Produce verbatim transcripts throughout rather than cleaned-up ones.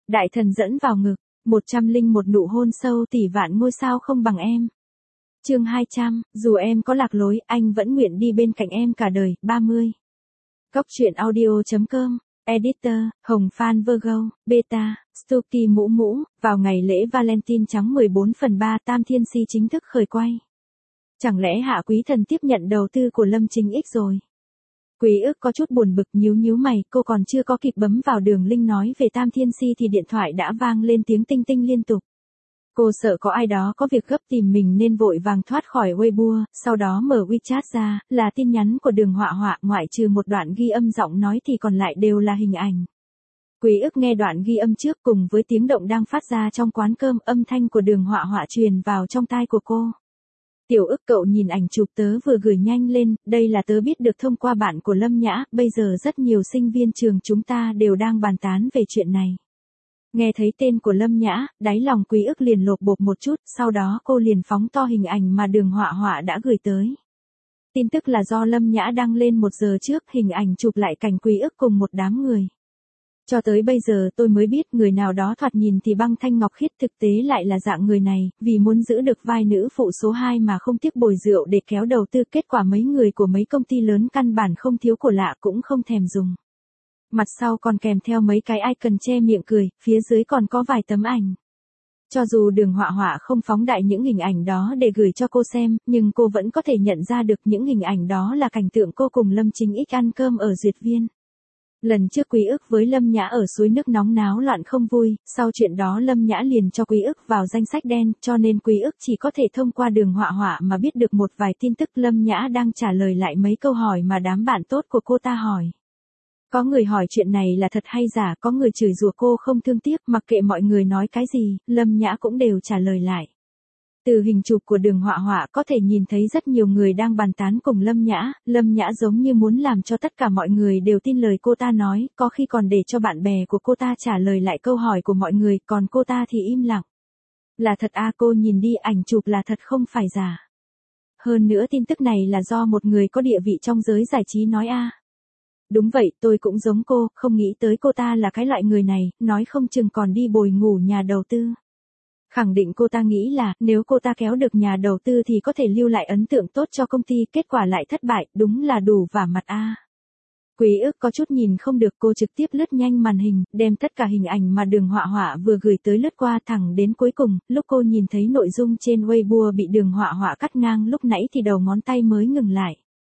Đại thần dẫn vào ngực, một trăm linh một nụ hôn sâu tỷ vạn ngôi sao không bằng em. Chương hai trăm, dù em có lạc lối, anh vẫn nguyện đi bên cạnh em cả đời. ba mươi. Cốc truyện audio chấm com, Editor, Hồng Phan Virgo, Beta, Stucky Mũ Mũ, vào ngày lễ Valentine trắng mười bốn phần ba Tam Thiên Si chính thức khởi quay. Chẳng lẽ Hạ Quý Thần tiếp nhận đầu tư của Lâm Chính X rồi? Quý ức có chút buồn bực nhíu nhíu mày, cô còn chưa có kịp bấm vào đường link nói về Tam Thiên Si thì điện thoại đã vang lên tiếng tinh tinh liên tục. Cô sợ có ai đó có việc gấp tìm mình nên vội vàng thoát khỏi Weibo, sau đó mở WeChat ra, là tin nhắn của Đường Họa Họa, ngoại trừ một đoạn ghi âm giọng nói thì còn lại đều là hình ảnh. Quý ức nghe đoạn ghi âm trước cùng với tiếng động đang phát ra trong quán cơm, âm thanh của Đường Họa Họa truyền vào trong tai của cô. Tiểu ức cậu nhìn ảnh chụp tớ vừa gửi nhanh lên, đây là tớ biết được thông qua bạn của Lâm Nhã, bây giờ rất nhiều sinh viên trường chúng ta đều đang bàn tán về chuyện này. Nghe thấy tên của Lâm Nhã, đáy lòng Quý ức liền lột bột một chút, sau đó cô liền phóng to hình ảnh mà Đường Họa Họa đã gửi tới. Tin tức là do Lâm Nhã đăng lên một giờ trước, hình ảnh chụp lại cảnh Quý ức cùng một đám người. Cho tới bây giờ tôi mới biết người nào đó thoạt nhìn thì băng thanh ngọc khiết, thực tế lại là dạng người này, vì muốn giữ được vai nữ phụ số hai mà không tiếc bồi rượu để kéo đầu tư, kết quả mấy người của mấy công ty lớn căn bản không thiếu của lạ cũng không thèm dùng. Mặt sau còn kèm theo mấy cái icon che miệng cười, phía dưới còn có vài tấm ảnh. Cho dù Đường Họa Họa không phóng đại những hình ảnh đó để gửi cho cô xem, nhưng cô vẫn có thể nhận ra được những hình ảnh đó là cảnh tượng cô cùng Lâm Chính X ăn cơm ở Duyệt Viên. Lần trước Quý ức với Lâm Nhã ở suối nước nóng náo loạn không vui, sau chuyện đó Lâm Nhã liền cho Quý ức vào danh sách đen, cho nên Quý ức chỉ có thể thông qua Đường Họa Họa mà biết được một vài tin tức. Lâm Nhã đang trả lời lại mấy câu hỏi mà đám bạn tốt của cô ta hỏi. Có người hỏi chuyện này là thật hay giả, có người chửi rủa cô không thương tiếc, mặc kệ mọi người nói cái gì, Lâm Nhã cũng đều trả lời lại. Từ hình chụp của Đường Họa Họa có thể nhìn thấy rất nhiều người đang bàn tán cùng Lâm Nhã, Lâm Nhã giống như muốn làm cho tất cả mọi người đều tin lời cô ta nói, có khi còn để cho bạn bè của cô ta trả lời lại câu hỏi của mọi người, còn cô ta thì im lặng. Là thật à, cô nhìn đi, ảnh chụp là thật không phải giả. Hơn nữa tin tức này là do một người có địa vị trong giới giải trí nói a. À. Đúng vậy, tôi cũng giống cô, không nghĩ tới cô ta là cái loại người này, nói không chừng còn đi bồi ngủ nhà đầu tư. Khẳng định cô ta nghĩ là, nếu cô ta kéo được nhà đầu tư thì có thể lưu lại ấn tượng tốt cho công ty, kết quả lại thất bại, đúng là đủ vả mặt a. À. Quý ức có chút nhìn không được, cô trực tiếp lướt nhanh màn hình, đem tất cả hình ảnh mà Đường Họa Họa vừa gửi tới lướt qua thẳng đến cuối cùng, lúc cô nhìn thấy nội dung trên Weibo bị Đường Họa Họa cắt ngang lúc nãy thì đầu ngón tay mới ngừng lại.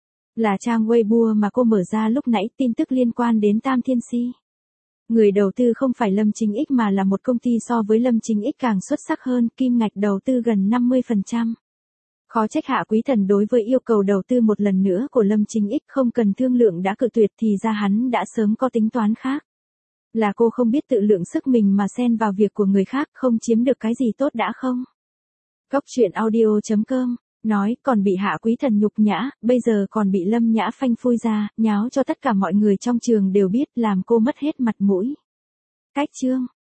Là trang Weibo mà cô mở ra lúc nãy, tin tức liên quan đến Tam Thiên Si. Người đầu tư không phải Lâm Chính X mà là một công ty so với Lâm Chính X càng xuất sắc hơn, kim ngạch đầu tư gần năm mươi phần trăm. Khó trách Hạ Quý Thần đối với yêu cầu đầu tư một lần nữa của Lâm Chính X không cần thương lượng đã cự tuyệt, thì ra hắn đã sớm có tính toán khác. Là cô không biết tự lượng sức mình mà xen vào việc của người khác, không chiếm được cái gì tốt đã không? Cốc truyện audio chấm com nói, còn bị Hạ Quý Thần nhục nhã, bây giờ còn bị Lâm Nhã phanh phui ra, nháo cho tất cả mọi người trong trường đều biết, làm cô mất hết mặt mũi. Cách chương